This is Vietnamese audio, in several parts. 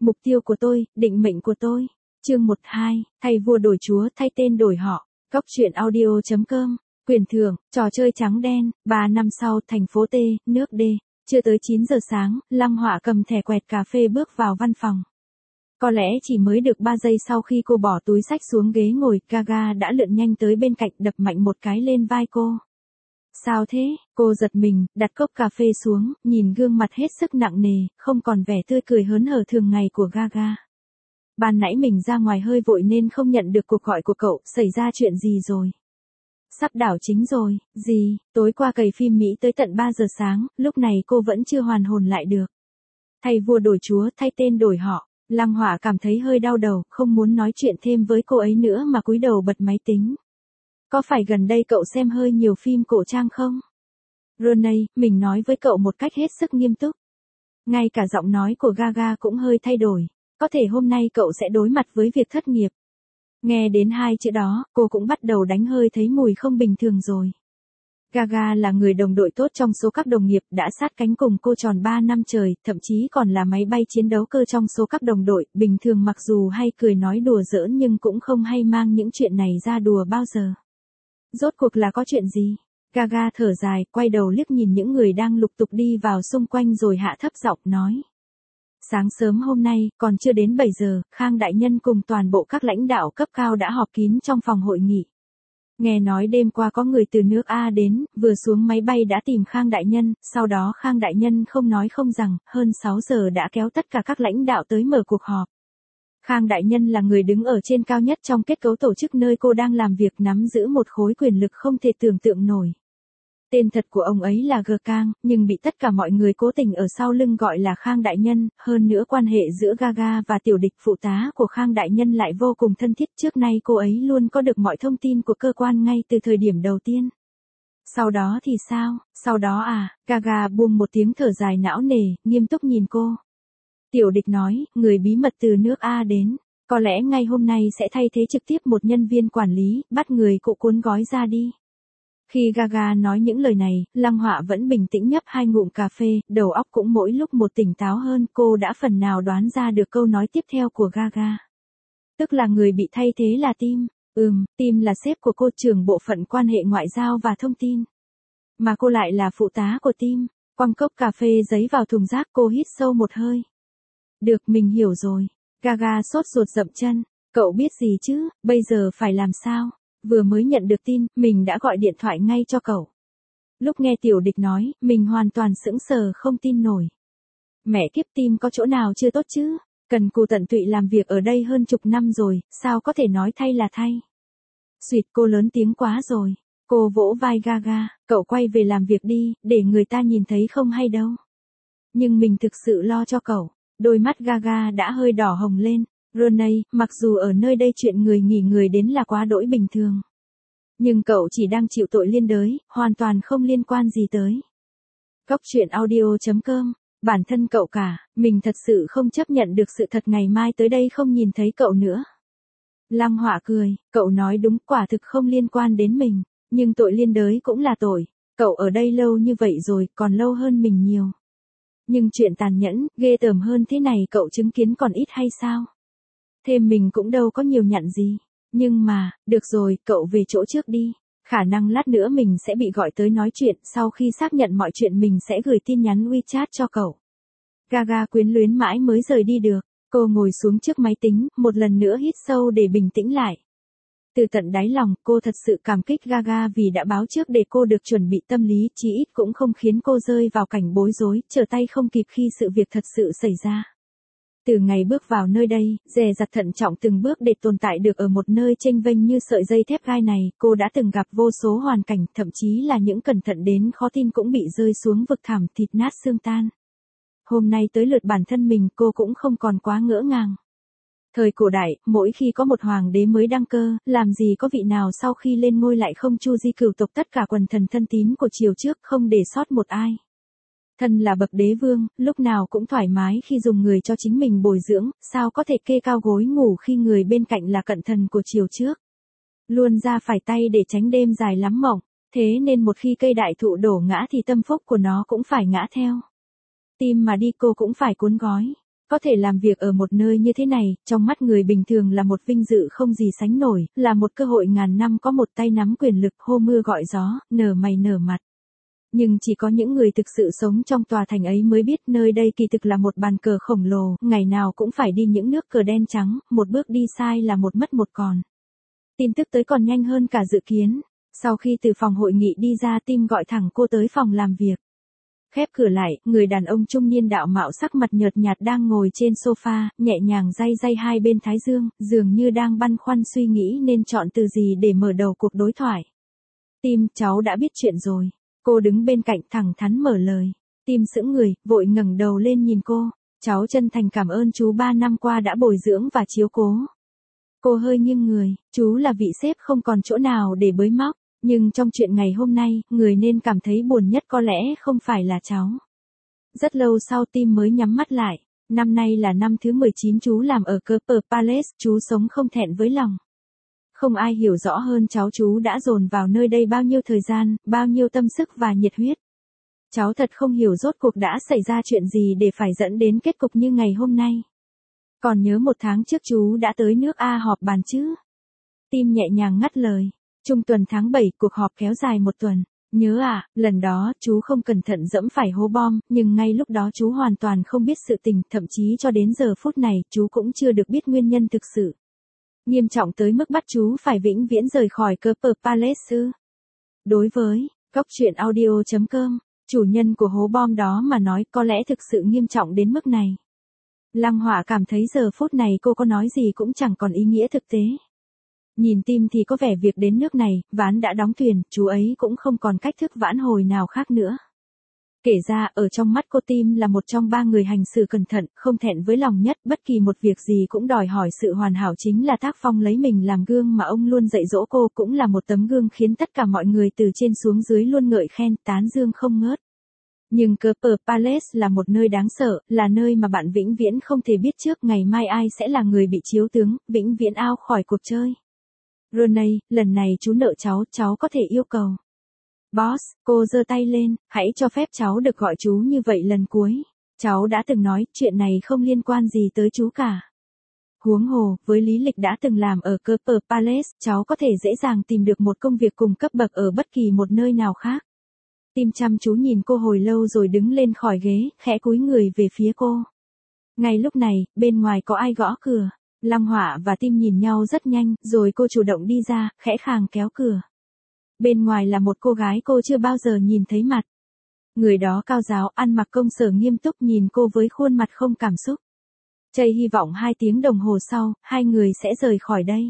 Mục tiêu của tôi, định mệnh của tôi. Chương 12, thay vua đổi chúa, thay tên đổi họ. Góc truyện audio.com. Quyền thưởng, trò chơi trắng đen. 3 năm sau, thành phố T, nước D. Chưa tới 9 giờ sáng, Lăng Họa cầm thẻ quẹt cà phê bước vào văn phòng. Có lẽ chỉ mới được 3 giây sau khi cô bỏ túi xách xuống ghế ngồi, Gaga đã lượn nhanh tới bên cạnh, đập mạnh một cái lên vai cô. Sao thế? Cô giật mình, đặt cốc cà phê xuống, nhìn gương mặt hết sức nặng nề, không còn vẻ tươi cười hớn hở thường ngày của Gaga. Ban nãy mình ra ngoài hơi vội nên không nhận được cuộc gọi của cậu, xảy ra chuyện gì rồi? Sắp đảo chính rồi, gì? Tối qua cày phim Mỹ tới tận 3 giờ sáng, lúc này cô vẫn chưa hoàn hồn lại được. Thay vua đổi chúa, thay tên đổi họ. Lăng Họa cảm thấy hơi đau đầu, không muốn nói chuyện thêm với cô ấy nữa mà cúi đầu bật máy tính. Có phải gần đây cậu xem hơi nhiều phim cổ trang không? Ronnie, mình nói với cậu một cách hết sức nghiêm túc. Ngay cả giọng nói của Gaga cũng hơi thay đổi. Có thể hôm nay cậu sẽ đối mặt với việc thất nghiệp. Nghe đến hai chữ đó, cô cũng bắt đầu đánh hơi thấy mùi không bình thường rồi. Gaga là người đồng đội tốt trong số các đồng nghiệp, đã sát cánh cùng cô tròn 3 năm trời, thậm chí còn là máy bay chiến đấu cơ trong số các đồng đội. Bình thường mặc dù hay cười nói đùa giỡn nhưng cũng không hay mang những chuyện này ra đùa bao giờ. Rốt cuộc là có chuyện gì? Gaga thở dài, quay đầu liếc nhìn những người đang lục tục đi vào xung quanh rồi hạ thấp giọng nói. Sáng sớm hôm nay, còn chưa đến 7 giờ, Khang Đại Nhân cùng toàn bộ các lãnh đạo cấp cao đã họp kín trong phòng hội nghị. Nghe nói đêm qua có người từ nước A đến, vừa xuống máy bay đã tìm Khang Đại Nhân, sau đó Khang Đại Nhân không nói không rằng, hơn 6 giờ đã kéo tất cả các lãnh đạo tới mở cuộc họp. Khang Đại Nhân là người đứng ở trên cao nhất trong kết cấu tổ chức nơi cô đang làm việc, nắm giữ một khối quyền lực không thể tưởng tượng nổi. Tên thật của ông ấy là G Kang, nhưng bị tất cả mọi người cố tình ở sau lưng gọi là Khang Đại Nhân, hơn nữa quan hệ giữa Gaga và Tiểu Địch, phụ tá của Khang Đại Nhân, lại vô cùng thân thiết. Trước nay cô ấy luôn có được mọi thông tin của cơ quan ngay từ thời điểm đầu tiên. Sau đó thì sao? Sau đó à? Gaga buông một tiếng thở dài não nề, nghiêm túc nhìn cô. Tiểu Địch nói, người bí mật từ nước A đến, có lẽ ngay hôm nay sẽ thay thế trực tiếp một nhân viên quản lý, bắt người cụ cuốn gói ra đi. Khi Gaga nói những lời này, Lăng Họa vẫn bình tĩnh nhấp 2 ngụm cà phê, đầu óc cũng mỗi lúc một tỉnh táo hơn. Cô đã phần nào đoán ra được câu nói tiếp theo của Gaga. Tức là người bị thay thế là Tim. Tim là sếp của cô, trưởng bộ phận quan hệ ngoại giao và thông tin. Mà cô lại là phụ tá của Tim. Quăng cốc cà phê giấy vào thùng rác, cô hít sâu một hơi. Được, mình hiểu rồi. Gaga sốt ruột dậm chân. Cậu biết gì chứ, bây giờ phải làm sao? Vừa mới nhận được tin, mình đã gọi điện thoại ngay cho cậu. Lúc nghe Tiểu Địch nói, mình hoàn toàn sững sờ không tin nổi. Mẹ kiếp, Tim có chỗ nào chưa tốt chứ? Cần cù tận tụy làm việc ở đây hơn chục năm rồi, sao có thể nói thay là thay? Xuyệt, cô lớn tiếng quá rồi. Cô vỗ vai Gaga, cậu quay về làm việc đi, để người ta nhìn thấy không hay đâu. Nhưng mình thực sự lo cho cậu. Đôi mắt Gaga đã hơi đỏ hồng lên. Ronnie, mặc dù ở nơi đây chuyện người nghỉ người đến là quá đỗi bình thường. Nhưng cậu chỉ đang chịu tội liên đới, hoàn toàn không liên quan gì tới. Góc truyện audio.com. Bản thân cậu cả, mình thật sự không chấp nhận được sự thật ngày mai tới đây không nhìn thấy cậu nữa. Lăng Họa cười, cậu nói đúng, quả thực không liên quan đến mình. Nhưng tội liên đới cũng là tội. Cậu ở đây lâu như vậy rồi, còn lâu hơn mình nhiều. Nhưng chuyện tàn nhẫn, ghê tởm hơn thế này cậu chứng kiến còn ít hay sao? Thêm mình cũng đâu có nhiều nhặn gì. Nhưng mà, được rồi, cậu về chỗ trước đi. Khả năng lát nữa mình sẽ bị gọi tới nói chuyện, sau khi xác nhận mọi chuyện mình sẽ gửi tin nhắn WeChat cho cậu. Gaga quyến luyến mãi mới rời đi được. Cô ngồi xuống trước máy tính, một lần nữa hít sâu để bình tĩnh lại. Từ tận đáy lòng, cô thật sự cảm kích Gaga vì đã báo trước để cô được chuẩn bị tâm lý, chí ít cũng không khiến cô rơi vào cảnh bối rối, trở tay không kịp khi sự việc thật sự xảy ra. Từ ngày bước vào nơi đây, dè dặt thận trọng từng bước để tồn tại được ở một nơi chênh vênh như sợi dây thép gai này, cô đã từng gặp vô số hoàn cảnh, thậm chí là những cẩn thận đến khó tin cũng bị rơi xuống vực thẳm, thịt nát xương tan. Hôm nay tới lượt bản thân mình, cô cũng không còn quá ngỡ ngàng. Thời cổ đại, mỗi khi có một hoàng đế mới đăng cơ, làm gì có vị nào sau khi lên ngôi lại không chu di cửu tộc tất cả quần thần thân tín của triều trước, không để sót một ai. Thân là bậc đế vương, lúc nào cũng thoải mái khi dùng người cho chính mình bồi dưỡng, sao có thể kê cao gối ngủ khi người bên cạnh là cận thần của triều trước. Luôn ra phải tay để tránh đêm dài lắm mộng, thế nên một khi cây đại thụ đổ ngã thì tâm phúc của nó cũng phải ngã theo. Tim mà đi cô cũng phải cuốn gói. Có thể làm việc ở một nơi như thế này, trong mắt người bình thường là một vinh dự không gì sánh nổi, là một cơ hội ngàn năm có một tay nắm quyền lực hô mưa gọi gió, nở mày nở mặt. Nhưng chỉ có những người thực sự sống trong tòa thành ấy mới biết nơi đây kỳ thực là một bàn cờ khổng lồ, ngày nào cũng phải đi những nước cờ đen trắng, một bước đi sai là một mất một còn. Tin tức tới còn nhanh hơn cả dự kiến. Sau khi từ phòng hội nghị đi ra, Tim gọi thẳng cô tới phòng làm việc. Khép cửa lại, người đàn ông trung niên đạo mạo sắc mặt nhợt nhạt đang ngồi trên sofa, nhẹ nhàng day day hai bên thái dương, dường như đang băn khoăn suy nghĩ nên chọn từ gì để mở đầu cuộc đối thoại. Tim, cháu đã biết chuyện rồi. Cô đứng bên cạnh thẳng thắn mở lời. Tim sững người, vội ngẩng đầu lên nhìn cô. Cháu chân thành cảm ơn chú 3 năm qua đã bồi dưỡng và chiếu cố. Cô hơi nghiêng người, chú là vị sếp không còn chỗ nào để bới móc. Nhưng trong chuyện ngày hôm nay, người nên cảm thấy buồn nhất có lẽ không phải là cháu. Rất lâu sau Tim mới nhắm mắt lại. Năm nay là năm thứ 19 chú làm ở Copper Palace, chú sống không thẹn với lòng. Không ai hiểu rõ hơn chú đã dồn vào nơi đây bao nhiêu thời gian, bao nhiêu tâm sức và nhiệt huyết. Cháu thật không hiểu rốt cuộc đã xảy ra chuyện gì để phải dẫn đến kết cục như ngày hôm nay. Còn nhớ 1 tháng trước chú đã tới nước A họp bàn chứ? Tim nhẹ nhàng ngắt lời. Trung tuần tháng 7, cuộc họp kéo dài 1 tuần. Nhớ à, lần đó chú không cẩn thận dẫm phải hố bom, nhưng ngay lúc đó chú hoàn toàn không biết sự tình, thậm chí cho đến giờ phút này chú cũng chưa được biết nguyên nhân thực sự. Nghiêm trọng tới mức bắt chú phải vĩnh viễn rời khỏi Copper Palace ư? Đối với Góc Truyện Audio.com, chủ nhân của hố bom đó mà nói có lẽ thực sự nghiêm trọng đến mức này. Lăng Họa cảm thấy giờ phút này cô có nói gì cũng chẳng còn ý nghĩa thực tế. Nhìn Tim thì có vẻ việc đến nước này, ván đã đóng thuyền, chú ấy cũng không còn cách thức vãn hồi nào khác nữa. Kể ra, ở trong mắt cô Tim là một trong 3 người hành xử cẩn thận, không thẹn với lòng nhất, bất kỳ một việc gì cũng đòi hỏi sự hoàn hảo chính là tác phong lấy mình làm gương mà ông luôn dạy dỗ cô, cũng là một tấm gương khiến tất cả mọi người từ trên xuống dưới luôn ngợi khen, tán dương không ngớt. Nhưng Copper Palace là một nơi đáng sợ, là nơi mà bạn vĩnh viễn không thể biết trước ngày mai ai sẽ là người bị chiếu tướng, vĩnh viễn out khỏi cuộc chơi. Ronnie, lần này chú nợ cháu có thể yêu cầu. Boss, cô giơ tay lên, hãy cho phép cháu được gọi chú như vậy lần cuối. Cháu đã từng nói, chuyện này không liên quan gì tới chú cả. Huống hồ, với lý lịch đã từng làm ở Copper Palace, cháu có thể dễ dàng tìm được một công việc cùng cấp bậc ở bất kỳ một nơi nào khác. Tim chăm chú nhìn cô hồi lâu rồi đứng lên khỏi ghế, khẽ cúi người về phía cô. Ngay lúc này, bên ngoài có ai gõ cửa. Lăng Họa và Tim nhìn nhau rất nhanh, rồi cô chủ động đi ra, khẽ khàng kéo cửa. Bên ngoài là một cô gái cô chưa bao giờ nhìn thấy mặt. Người đó cao ráo, ăn mặc công sở nghiêm túc nhìn cô với khuôn mặt không cảm xúc. Chây hy vọng 2 tiếng đồng hồ sau, hai người sẽ rời khỏi đây.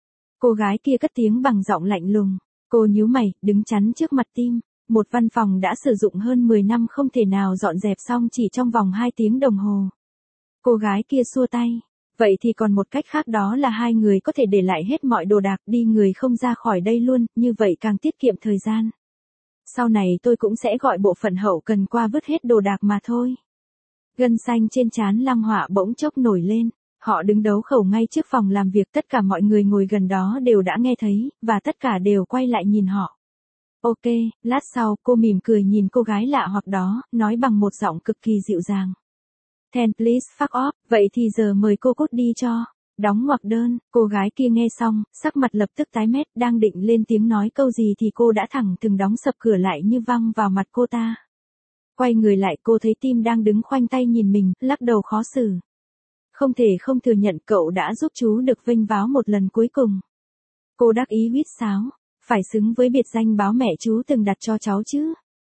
Cô gái kia cất tiếng bằng giọng lạnh lùng. Cô nhíu mày, đứng chắn trước mặt Tim. Một văn phòng đã sử dụng hơn 10 năm không thể nào dọn dẹp xong chỉ trong vòng 2 tiếng đồng hồ. Cô gái kia xua tay. Vậy thì còn một cách khác, đó là hai người có thể để lại hết mọi đồ đạc, đi người không ra khỏi đây luôn, như vậy càng tiết kiệm thời gian. Sau này tôi cũng sẽ gọi bộ phận hậu cần qua vứt hết đồ đạc mà thôi. Gân xanh trên trán Lăng Họa bỗng chốc nổi lên. Họ đứng đấu khẩu ngay trước phòng làm việc, tất cả mọi người ngồi gần đó đều đã nghe thấy, và tất cả đều quay lại nhìn họ. Ok, lát sau cô mỉm cười nhìn cô gái lạ hoặc đó, nói bằng một giọng cực kỳ dịu dàng. Then please fuck off, vậy thì giờ mời cô cút đi cho. Đóng ngoặc đơn, cô gái kia nghe xong, sắc mặt lập tức tái mét, đang định lên tiếng nói câu gì thì cô đã thẳng thừng đóng sập cửa lại như văng vào mặt cô ta. Quay người lại cô thấy Tim đang đứng khoanh tay nhìn mình, lắc đầu khó xử. Không thể không thừa nhận cậu đã giúp chú được vênh váo một lần cuối cùng. Cô đắc ý huýt sáo, phải xứng với biệt danh báo mẹ chú từng đặt cho cháu chứ.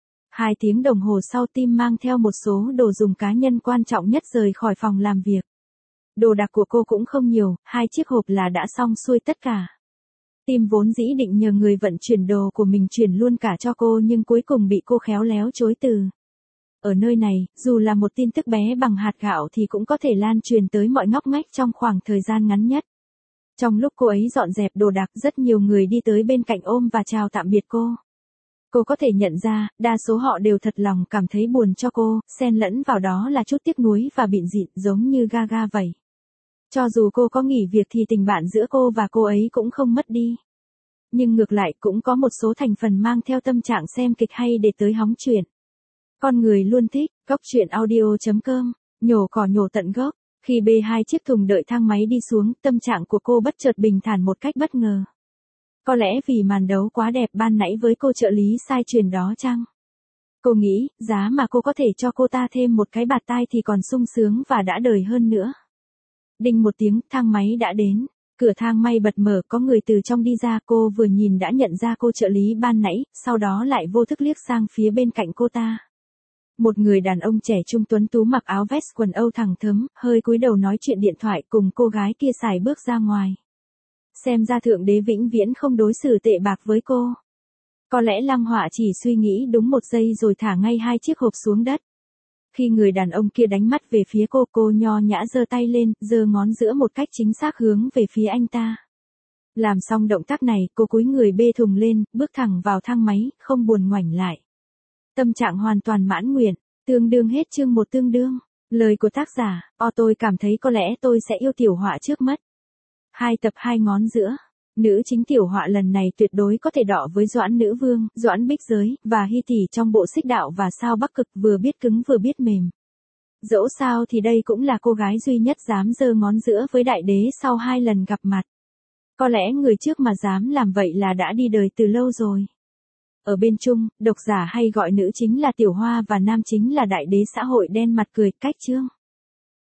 2 tiếng đồng hồ sau Tim mang theo một số đồ dùng cá nhân quan trọng nhất rời khỏi phòng làm việc. Đồ đạc của cô cũng không nhiều, 2 chiếc hộp là đã xong xuôi tất cả. Tim vốn dĩ định nhờ người vận chuyển đồ của mình chuyển luôn cả cho cô nhưng cuối cùng bị cô khéo léo chối từ. Ở nơi này, dù là một tin tức bé bằng hạt gạo thì cũng có thể lan truyền tới mọi ngóc ngách trong khoảng thời gian ngắn nhất. Trong lúc cô ấy dọn dẹp đồ đạc, rất nhiều người đi tới bên cạnh ôm và chào tạm biệt cô. Cô có thể nhận ra, đa số họ đều thật lòng cảm thấy buồn cho cô, xen lẫn vào đó là chút tiếc nuối và bịn dịn giống như Gaga vậy. Cho dù cô có nghỉ việc thì tình bạn giữa cô và cô ấy cũng không mất đi. Nhưng ngược lại cũng có một số thành phần mang theo tâm trạng xem kịch hay để tới hóng chuyện. Con người luôn thích, Góc Truyện Audio.com Nhổ cỏ nhổ tận gốc. Khi bê hai chiếc thùng đợi thang máy đi xuống, tâm trạng của cô bất chợt bình thản một cách bất ngờ. Có lẽ vì màn đấu quá đẹp ban nãy với cô trợ lý sai truyền đó chăng? Cô nghĩ, giá mà cô có thể cho cô ta thêm một cái bạt tai thì còn sung sướng và đã đời hơn nữa. Đinh một tiếng, thang máy đã đến. Cửa thang may bật mở, có người từ trong đi ra, cô vừa nhìn đã nhận ra cô trợ lý ban nãy, sau đó lại vô thức liếc sang phía bên cạnh cô ta. Một người đàn ông trẻ trung tuấn tú mặc áo vest quần âu thẳng thớm, hơi cúi đầu nói chuyện điện thoại cùng cô gái kia sải bước ra ngoài. Xem ra Thượng Đế vĩnh viễn không đối xử tệ bạc với cô. Có lẽ Lăng Họa chỉ suy nghĩ đúng một giây rồi thả ngay hai chiếc hộp xuống đất. Khi người đàn ông kia đánh mắt về phía cô nho nhã giơ tay lên, giơ ngón giữa một cách chính xác hướng về phía anh ta. Làm xong động tác này, cô cúi người bê thùng lên, bước thẳng vào thang máy, không buồn ngoảnh lại. Tâm trạng hoàn toàn mãn nguyện, tương đương hết chương 1 tương đương. Lời của tác giả, tôi cảm thấy có lẽ tôi sẽ yêu tiểu họa trước mắt. 2 tập 2 ngón giữa. Nữ chính tiểu họa lần này tuyệt đối có thể đọ với Doãn Nữ Vương, Doãn Bích Giới, và Hy Tỷ trong bộ Xích Đạo và Sao Bắc Cực, vừa biết cứng vừa biết mềm. Dẫu sao thì đây cũng là cô gái duy nhất dám giơ ngón giữa với đại đế sau 2 lần gặp mặt. Có lẽ người trước mà dám làm vậy là đã đi đời từ lâu rồi. Ở bên Trung, độc giả hay gọi nữ chính là Tiểu Hoa và nam chính là đại đế xã hội đen mặt cười cách chương.